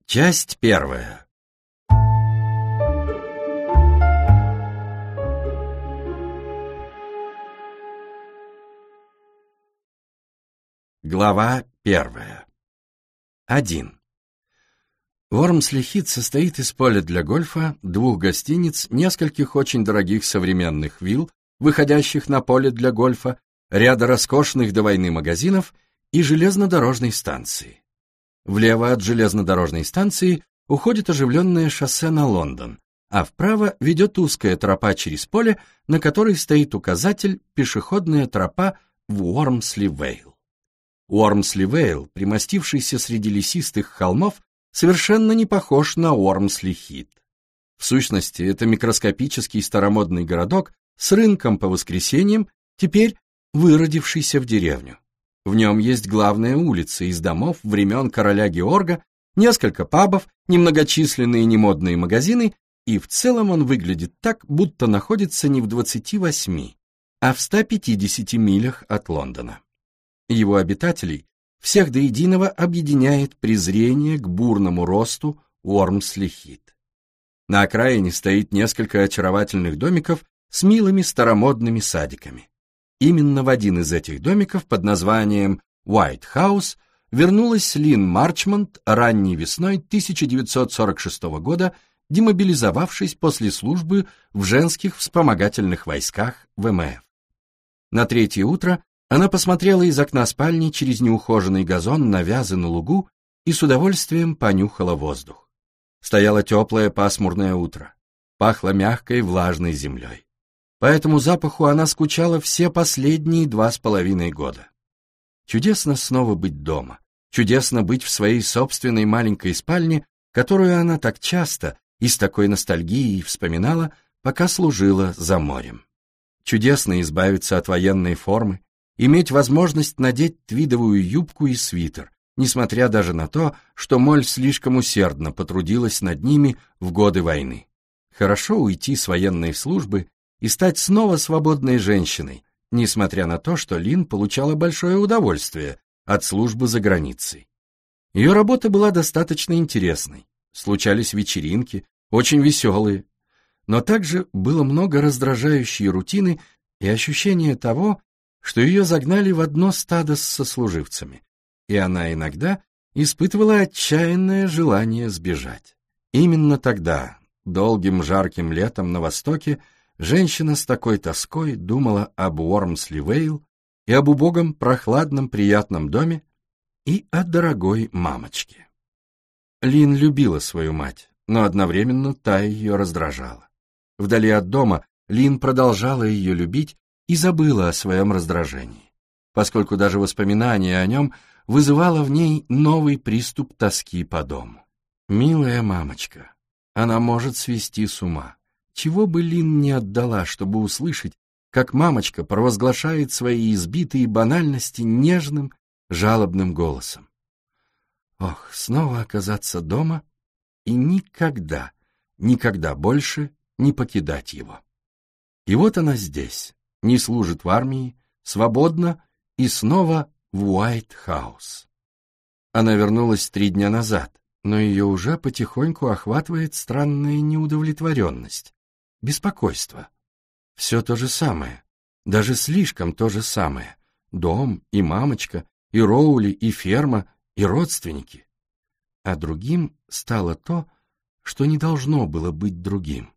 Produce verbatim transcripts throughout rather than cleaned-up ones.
Часть первая. Глава первая. Один. Уормсли-Хит состоит из поля для гольфа, двух гостиниц, нескольких очень дорогих современных вилл, выходящих на поле для гольфа, ряда роскошных до войны магазинов и железнодорожной станции. Влево от железнодорожной станции уходит оживленное шоссе на Лондон, а вправо ведет узкая тропа через поле, на которой стоит указатель «Пешеходная тропа в Уормсли-Вейл». Уормсли-Вейл, примостившийся среди лесистых холмов, совершенно не похож на Уормсли-Хит. В сущности, это микроскопический старомодный городок с рынком по воскресеньям, теперь выродившийся в деревню. В нем есть главная улица из домов времен короля Георга, несколько пабов, немногочисленные немодные магазины, и в целом он выглядит так, будто находится не в двадцати восьми, а в ста пятидесяти милях от Лондона. Его обитателей всех до единого объединяет презрение к бурному росту Уормсли-Хит. На окраине стоит несколько очаровательных домиков с милыми старомодными садиками. Именно в один из этих домиков под названием White House вернулась Лин Марчмонт ранней весной тысяча девятьсот сорок шестого года, демобилизовавшись после службы в женских вспомогательных войсках ВМФ. На третье утро она посмотрела из окна спальни через неухоженный газон на вязы на лугу и с удовольствием понюхала воздух. Стояло теплое пасмурное утро, пахло мягкой влажной землей. По этому запаху она скучала все последние два с половиной года. Чудесно снова быть дома, чудесно быть в своей собственной маленькой спальне, которую она так часто и с такой ностальгией вспоминала, пока служила за морем. Чудесно избавиться от военной формы, иметь возможность надеть твидовую юбку и свитер, несмотря даже на то, что Моль слишком усердно потрудилась над ними в годы войны. Хорошо уйти с военной службы и стать снова свободной женщиной, несмотря на то, что Лин получала большое удовольствие от службы за границей. Ее работа была достаточно интересной, случались вечеринки, очень веселые, но также было много раздражающей рутины и ощущения того, что ее загнали в одно стадо с сослуживцами, и она иногда испытывала отчаянное желание сбежать. Именно тогда, долгим жарким летом на Востоке, женщина с такой тоской думала об Уормсли-Вейл и об убогом, прохладном, приятном доме и о дорогой мамочке. Лин любила свою мать, но одновременно та ее раздражала. Вдали от дома Лин продолжала ее любить и забыла о своем раздражении, поскольку даже воспоминание о нем вызывало в ней новый приступ тоски по дому. Милая мамочка, она может свести с ума. Чего бы Лин не отдала, чтобы услышать, как мамочка провозглашает свои избитые банальности нежным, жалобным голосом. Ох, снова оказаться дома и никогда, никогда больше не покидать его. И вот она здесь, не служит в армии, свободна и снова в White House. Она вернулась три дня назад, но ее уже потихоньку охватывает странная неудовлетворенность. Беспокойство. Все то же самое, даже слишком то же самое. Дом, и мамочка, и Роули, и ферма, и родственники. А другим стало то, что не должно было быть другим.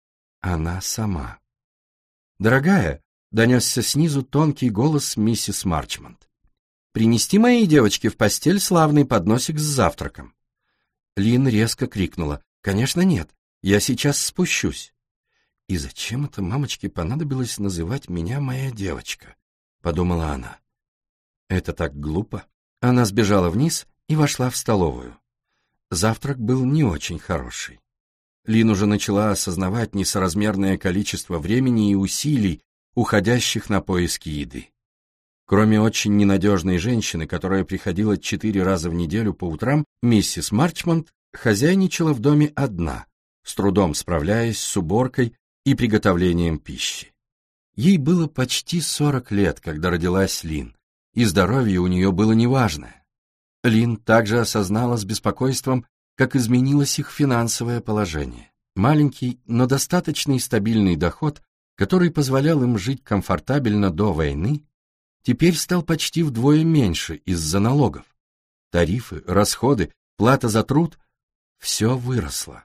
Она сама. «Дорогая», — донесся снизу тонкий голос миссис Марчмонт, «принести моей девочке в постель славный подносик с завтраком». Лин резко крикнула: «Конечно нет, я сейчас спущусь». «И зачем это мамочке понадобилось называть меня моя девочка?» — подумала она. «Это так глупо». Она сбежала вниз и вошла в столовую. Завтрак был не очень хороший. Лин уже начала осознавать несоразмерное количество времени и усилий, уходящих на поиски еды. Кроме очень ненадежной женщины, которая приходила четыре раза в неделю по утрам, миссис Марчмонт хозяйничала в доме одна, с трудом справляясь с уборкой и приготовлением пищи. Ей было почти сорок лет, когда родилась Лин, и здоровье у нее было неважное. Лин также осознала с беспокойством как изменилось их финансовое положение. Маленький, но достаточный стабильный доход, который позволял им жить комфортабельно до войны, теперь стал почти вдвое меньше из-за налогов. Тарифы, расходы, плата за труд — все выросло.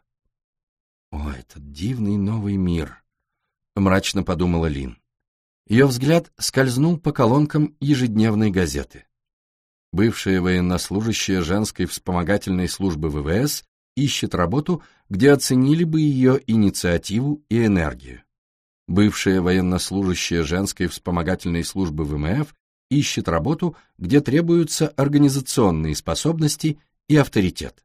«О, этот дивный новый мир!» — мрачно подумала Лин. Ее взгляд скользнул по колонкам ежедневной газеты. Бывшая военнослужащая женской вспомогательной службы вэ вэ эс ищет работу, где оценили бы ее инициативу и энергию. Бывшая военнослужащая женской вспомогательной службы вэ эм эф ищет работу, где требуются организационные способности и авторитет.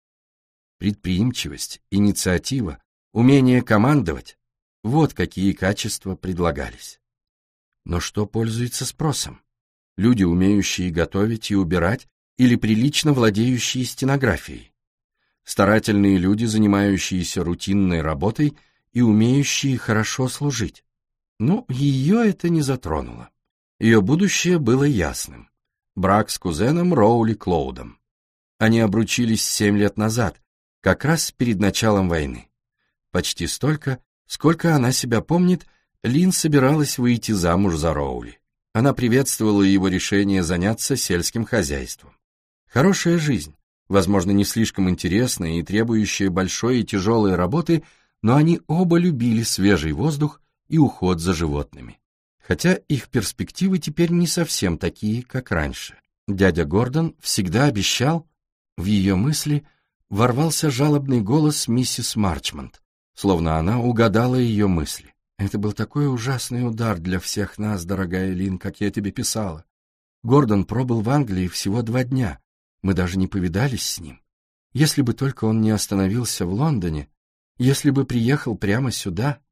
Предприимчивость, инициатива, умение командовать — вот какие качества предлагались. Но что пользуется спросом? Люди, умеющие готовить и убирать, или прилично владеющие стенографией? Старательные люди, занимающиеся рутинной работой и умеющие хорошо служить? Ну, ее это не затронуло. Ее будущее было ясным. Брак с кузеном Роули Клоудом. Они обручились семь лет назад, как раз перед началом войны. Почти столько, сколько она себя помнит, Лин собиралась выйти замуж за Роули. Она приветствовала его решение заняться сельским хозяйством. Хорошая жизнь, возможно, не слишком интересная и требующая большой и тяжелой работы, но они оба любили свежий воздух и уход за животными. Хотя их перспективы теперь не совсем такие, как раньше. Дядя Гордон всегда обещал, в ее мысли ворвался жалобный голос миссис Марчмонт, словно она угадала ее мысли. «Это был такой ужасный удар для всех нас, дорогая Лин, как я тебе писала. Гордон пробыл в Англии всего два дня, мы даже не повидались с ним. Если бы только он не остановился в Лондоне, если бы приехал прямо сюда...»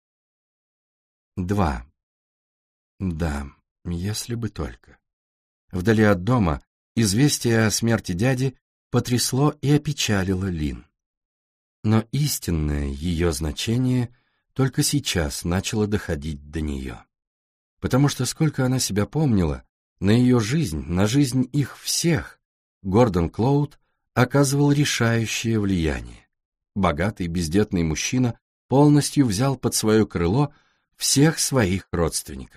Два. Да, если бы только. Вдали от дома известие о смерти дяди потрясло и опечалило Лин. Но истинное ее значение только сейчас начало доходить до нее. Потому что сколько она себя помнила, на ее жизнь, на жизнь их всех, Гордон Клоуд оказывал решающее влияние. Богатый бездетный мужчина полностью взял под свое крыло всех своих родственников.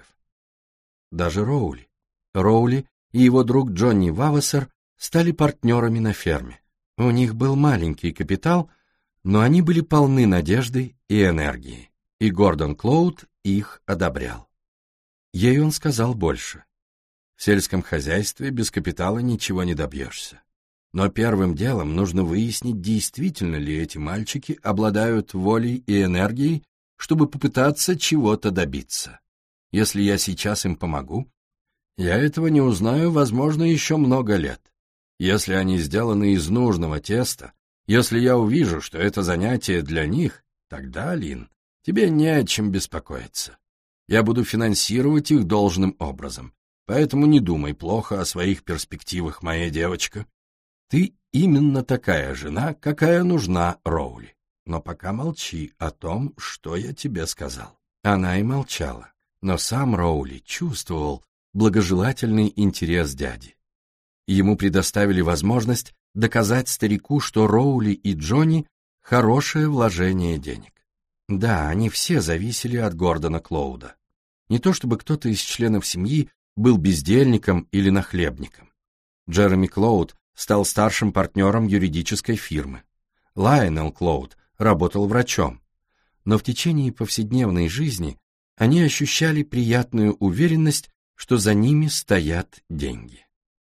Даже Роули. Роули и его друг Джонни Вавасер стали партнерами на ферме. У них был маленький капитал, но они были полны надежды и энергии, и Гордон Клоуд их одобрял. Ей он сказал больше. В сельском хозяйстве без капитала ничего не добьешься. Но первым делом нужно выяснить, действительно ли эти мальчики обладают волей и энергией, чтобы попытаться чего-то добиться. Если я сейчас им помогу, я этого не узнаю, возможно, еще много лет. Если они сделаны из нужного теста, если я увижу, что это занятие для них, тогда, Лин, тебе не о чем беспокоиться. Я буду финансировать их должным образом, поэтому не думай плохо о своих перспективах, моя девочка. Ты именно такая жена, какая нужна Роули. Но пока молчи о том, что я тебе сказал». Она и молчала, но сам Роули чувствовал благожелательный интерес дяди. Ему предоставили возможность доказать старику, что Роули и Джонни — хорошее вложение денег. Да, они все зависели от Гордона Клоуда. Не то чтобы кто-то из членов семьи был бездельником или нахлебником. Джереми Клоуд стал старшим партнером юридической фирмы. Лайонел Клоуд работал врачом. Но в течение повседневной жизни они ощущали приятную уверенность, что за ними стоят деньги.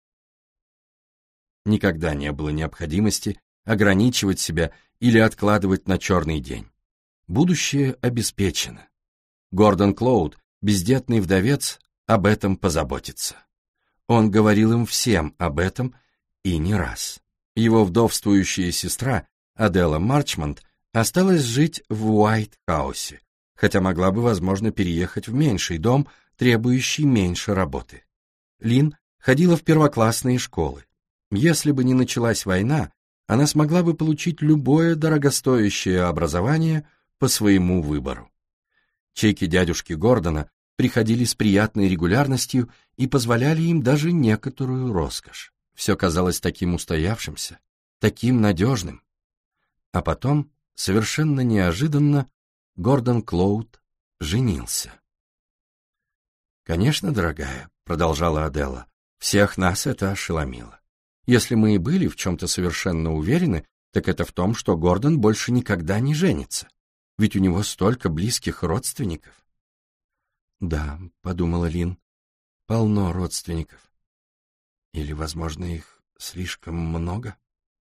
Никогда не было необходимости ограничивать себя или откладывать на черный день. Будущее обеспечено. Гордон Клоуд, бездетный вдовец, об этом позаботится. Он говорил им всем об этом и не раз. Его вдовствующая сестра Адела Марчмонт осталась жить в Уайт-хаусе, хотя могла бы, возможно, переехать в меньший дом, требующий меньше работы. Лин ходила в первоклассные школы. Если бы не началась война, она смогла бы получить любое дорогостоящее образование по своему выбору. Чеки дядюшки Гордона приходили с приятной регулярностью и позволяли им даже некоторую роскошь. Все казалось таким устоявшимся, таким надежным. А потом, совершенно неожиданно, Гордон Клоуд женился. «Конечно, дорогая», — продолжала Аделла, — «всех нас это ошеломило. Если мы и были в чем-то совершенно уверены, так это в том, что Гордон больше никогда не женится. Ведь у него столько близких родственников». «Да», — подумала Лин, — «полно родственников. Или, возможно, их слишком много?»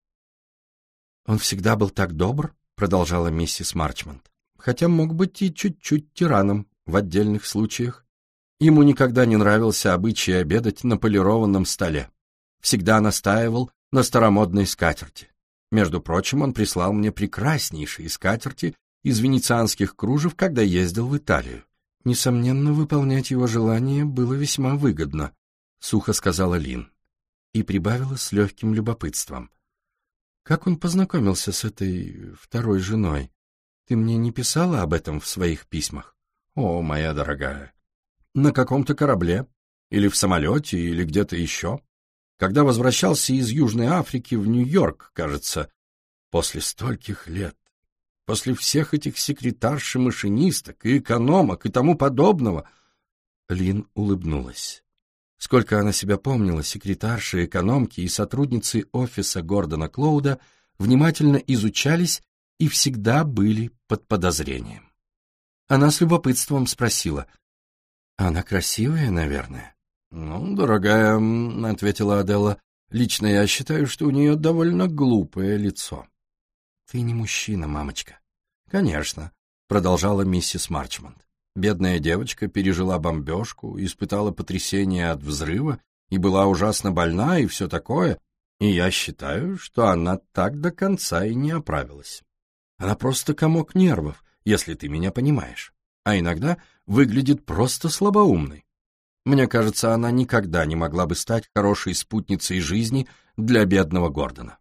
«Он всегда был так добр», — продолжала миссис Марчмонт, «хотя мог быть и чуть-чуть тираном в отдельных случаях. Ему никогда не нравился обычай обедать на полированном столе. Всегда настаивал на старомодной скатерти. Между прочим, он прислал мне прекраснейшие скатерти из венецианских кружев, когда ездил в Италию. Несомненно, выполнять его желание было весьма выгодно», — сухо сказала Лин и прибавила с легким любопытством. «Как он познакомился с этой второй женой? Ты мне не писала об этом в своих письмах?» «О, моя дорогая, на каком-то корабле, или в самолете, или где-то еще. Когда возвращался из Южной Африки в Нью-Йорк, кажется, после стольких лет, после всех этих секретарш и машинисток, и экономок, и тому подобного». Лин улыбнулась. Сколько она себя помнила, секретарши, экономки и сотрудницы офиса Гордона Клоуда внимательно изучались и всегда были под подозрением. Она с любопытством спросила: «Она красивая, наверное?» «Ну, дорогая», — ответила Аделла, — «лично я считаю, что у нее довольно глупое лицо». «Ты не мужчина, мамочка». «Конечно», — продолжала миссис Марчмонт. «Бедная девочка пережила бомбежку, испытала потрясение от взрыва и была ужасно больна и все такое, и я считаю, что она так до конца и не оправилась. Она просто комок нервов, если ты меня понимаешь, а иногда выглядит просто слабоумной. Мне кажется, она никогда не могла бы стать хорошей спутницей жизни для бедного Гордона».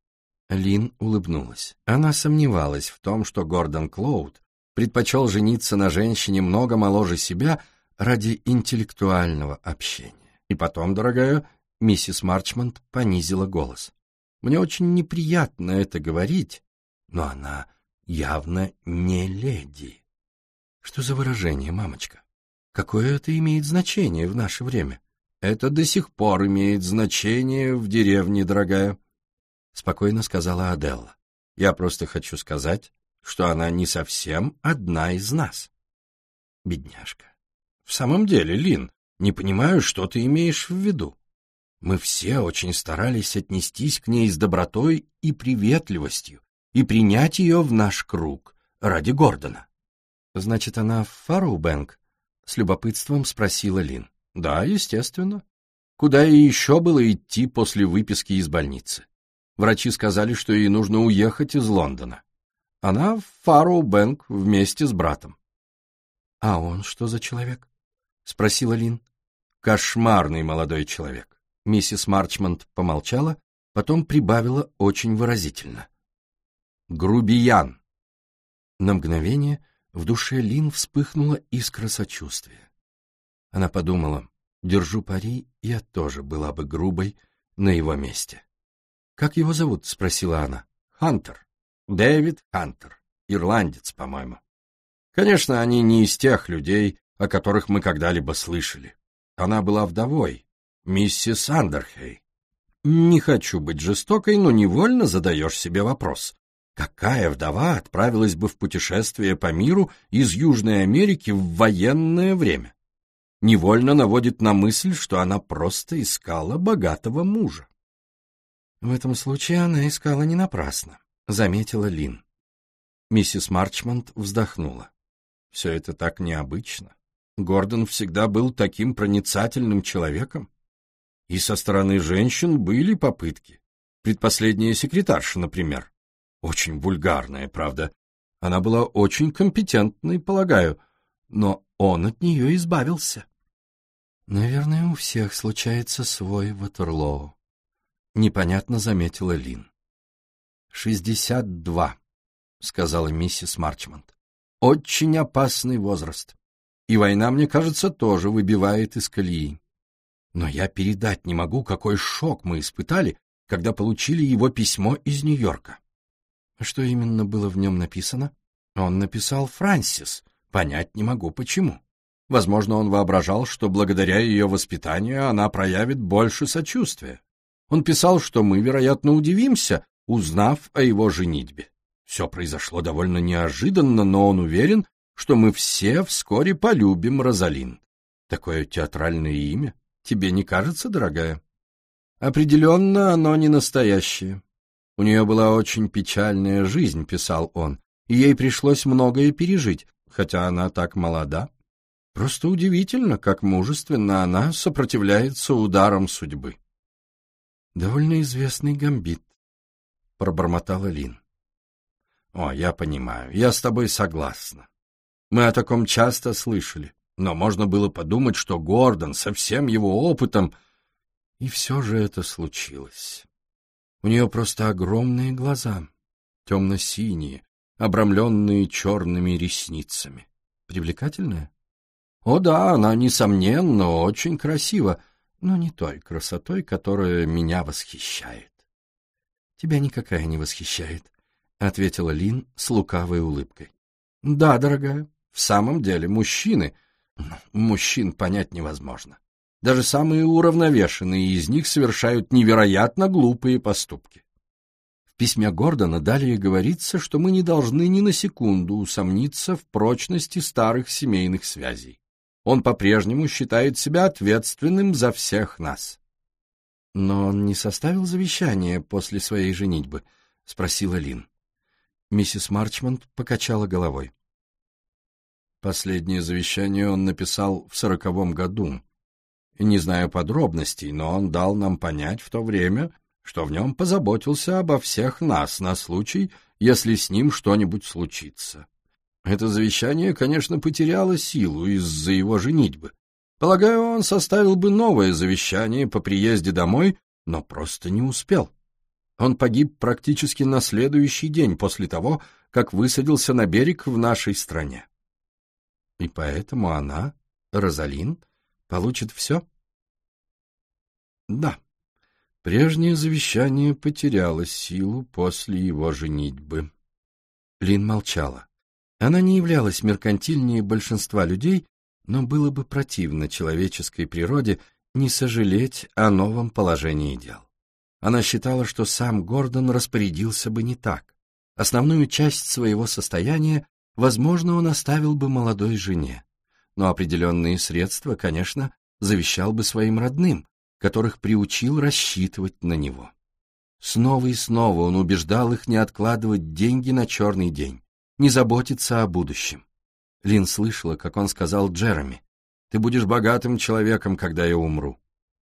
Лин улыбнулась. Она сомневалась в том, что Гордон Клоуд предпочел жениться на женщине много моложе себя ради интеллектуального общения. И потом, дорогая, миссис Марчмонт понизила голос. «Мне очень неприятно это говорить, но она явно не леди». «Что за выражение, мамочка? Какое это имеет значение в наше время?» «Это до сих пор имеет значение в деревне, дорогая», — спокойно сказала Аделла. «Я просто хочу сказать, что она не совсем одна из нас». «Бедняжка». «В самом деле, Лин, не понимаю, что ты имеешь в виду. Мы все очень старались отнестись к ней с добротой и приветливостью и принять ее в наш круг ради Гордона». «Значит, она в Фарроу-Бэнк?» — с любопытством спросила Лин. «Да, естественно. Куда ей еще было идти после выписки из больницы? Врачи сказали, что ей нужно уехать из Лондона. Она в Фарроу-Бэнк вместе с братом». «А он что за человек?» — спросила Лин. «Кошмарный молодой человек». Миссис Марчмонт помолчала, потом прибавила очень выразительно. «Грубиян». На мгновение в душе Лин вспыхнула искра сочувствия. Она подумала: держу пари, я тоже была бы грубой на его месте. «Как его зовут?» — спросила она. «Хантер. Дэвид Хантер. Ирландец, по-моему. Конечно, они не из тех людей, о которых мы когда-либо слышали. Она была вдовой, миссис Андерхей. Не хочу быть жестокой, но невольно задаешь себе вопрос: какая вдова отправилась бы в путешествие по миру из Южной Америки в военное время? Невольно наводит на мысль, что она просто искала богатого мужа». «В этом случае она искала не напрасно», — заметила Лин. Миссис Марчмонт вздохнула. «Все это так необычно. Гордон всегда был таким проницательным человеком. И со стороны женщин были попытки. Предпоследняя секретарша, например. Очень вульгарная, правда. Она была очень компетентной, полагаю, но он от нее избавился». «Наверное, у всех случается свой Ватерлоу», — непонятно заметила Лин. «Шестьдесят два», — сказала миссис Марчмонт. «Очень опасный возраст. И война, мне кажется, тоже выбивает из колеи. Но я передать не могу, какой шок мы испытали, когда получили его письмо из Нью-Йорка. Что именно было в нем написано? Он написал «Франсис». Понять не могу, почему. Возможно, он воображал, что благодаря ее воспитанию она проявит больше сочувствия. Он писал, что мы, вероятно, удивимся, узнав о его женитьбе. Все произошло довольно неожиданно, но он уверен, что мы все вскоре полюбим Розалин. Такое театральное имя. Тебе не кажется, дорогая? Определенно, оно не настоящее. У нее была очень печальная жизнь, писал он, и ей пришлось многое пережить, хотя она так молода. Просто удивительно, как мужественно она сопротивляется ударам судьбы. Довольно известный гамбит, пробормотала Лин. О, я понимаю, я с тобой согласна. Мы о таком часто слышали, но можно было подумать, что Гордон со всем его опытом... И все же это случилось. У нее просто огромные глаза, темно-синие, обрамленные черными ресницами. Привлекательная? О да, она, несомненно, очень красива, но не той красотой, которая меня восхищает. Тебя никакая не восхищает, — ответила Лин с лукавой улыбкой. Да, дорогая, в самом деле, мужчины... Мужчин понять невозможно. Даже самые уравновешенные из них совершают невероятно глупые поступки. В письме Гордона далее говорится, что мы не должны ни на секунду усомниться в прочности старых семейных связей. Он по-прежнему считает себя ответственным за всех нас. Но он не составил завещание после своей женитьбы, — спросила Лин. Миссис Марчмонт покачала головой. Последнее завещание он написал в сороковом году. Не знаю подробностей, но он дал нам понять в то время, что в нем позаботился обо всех нас на случай, если с ним что-нибудь случится. Это завещание, конечно, потеряло силу из-за его женитьбы. Полагаю, он составил бы новое завещание по приезде домой, но просто не успел. Он погиб практически на следующий день после того, как высадился на берег в нашей стране. И поэтому она, Розалин, получит все? Да. Прежнее завещание потеряло силу после его женитьбы. Лин молчала. Она не являлась меркантильнее большинства людей, но было бы противно человеческой природе не сожалеть о новом положении дел. Она считала, что сам Гордон распорядился бы не так. Основную часть своего состояния, возможно, он оставил бы молодой жене, но определенные средства, конечно, завещал бы своим родным, которых приучил рассчитывать на него. Снова и снова он убеждал их не откладывать деньги на черный день, не заботиться о будущем. Лин слышала, как он сказал Джереми: «Ты будешь богатым человеком, когда я умру».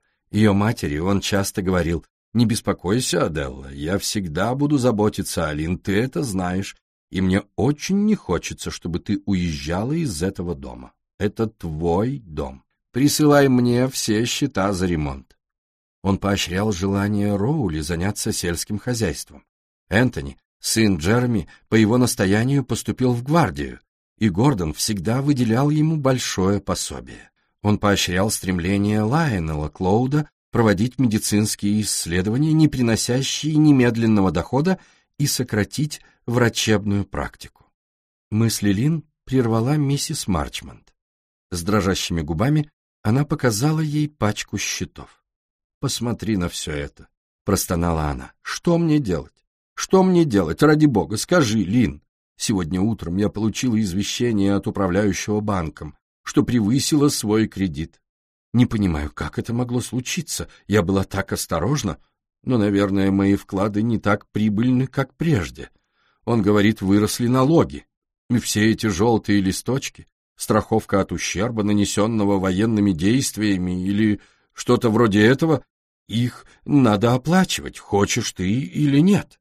Ее матери он часто говорил: «Не беспокойся, Аделла, я всегда буду заботиться о Лин, ты это знаешь, и мне очень не хочется, чтобы ты уезжала из этого дома. Это твой дом. Присылай мне все счета за ремонт». Он поощрял желание Роули заняться сельским хозяйством. Энтони, сын Джереми, по его настоянию поступил в гвардию, и Гордон всегда выделял ему большое пособие. Он поощрял стремление Лайонела Клоуда проводить медицинские исследования, не приносящие немедленного дохода, и сократить врачебную практику. Мысли Лин прервала миссис Марчмонт. С дрожащими губами она показала ей пачку счетов. «Посмотри на все это», — простонала она. «Что мне делать? Что мне делать? Ради бога, скажи, Лин. Сегодня утром я получила извещение от управляющего банком, что превысила свой кредит. Не понимаю, как это могло случиться. Я была так осторожна, но, наверное, мои вклады не так прибыльны, как прежде. Он говорит, выросли налоги. И все эти желтые листочки, страховка от ущерба, нанесенного военными действиями или что-то вроде этого, их надо оплачивать, хочешь ты или нет».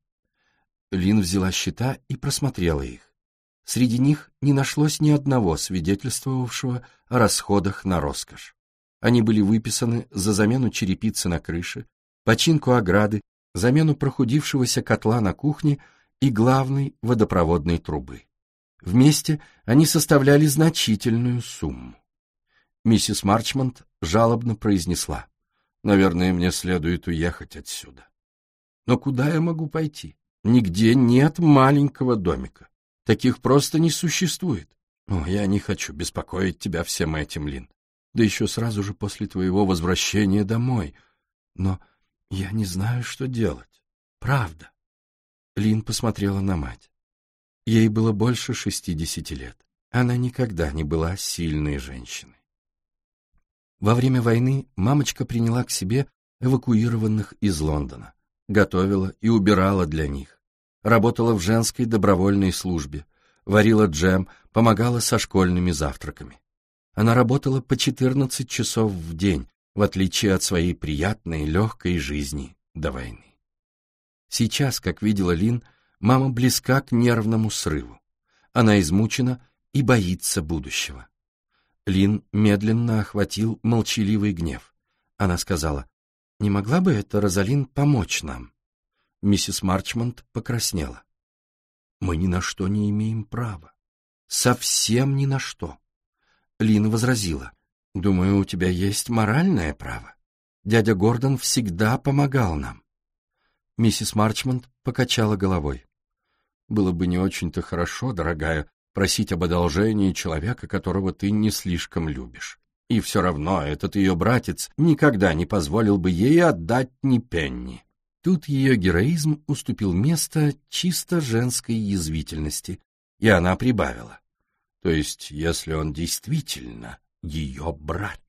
Лин взяла счета и просмотрела их. Среди них не нашлось ни одного свидетельствовавшего о расходах на роскошь. Они были выписаны за замену черепицы на крыше, починку ограды, замену прохудившегося котла на кухне и главной водопроводной трубы. Вместе они составляли значительную сумму. Миссис Марчмонт жалобно произнесла: «Наверное, мне следует уехать отсюда. Но куда я могу пойти? Нигде нет маленького домика. Таких просто не существует. О, я не хочу беспокоить тебя всем этим, Лин. Да еще сразу же после твоего возвращения домой. Но я не знаю, что делать. Правда. Лин посмотрела на мать. Ей было больше шестидесяти лет. Она никогда не была сильной женщиной. Во время войны мамочка приняла к себе эвакуированных из Лондона, готовила и убирала для них, работала в женской добровольной службе, варила джем, помогала со школьными завтраками. Она работала по четырнадцать часов в день, в отличие от своей приятной, легкой жизни до войны. Сейчас, как видела Лин, мама близка к нервному срыву. Она измучена и боится будущего. Лин медленно охватил молчаливый гнев. Она сказала: «Не могла бы эта Розалин помочь нам?» Миссис Марчмонт покраснела. «Мы ни на что не имеем права. Совсем ни на что». Лин возразила: «Думаю, у тебя есть моральное право. Дядя Гордон всегда помогал нам». Миссис Марчмонт покачала головой. «Было бы не очень-то хорошо, дорогая, просить об одолжении человека, которого ты не слишком любишь. И все равно этот ее братец никогда не позволил бы ей отдать ни пенни». Тут ее героизм уступил место чисто женской язвительности, и она прибавила: «То есть, если он действительно ее брат».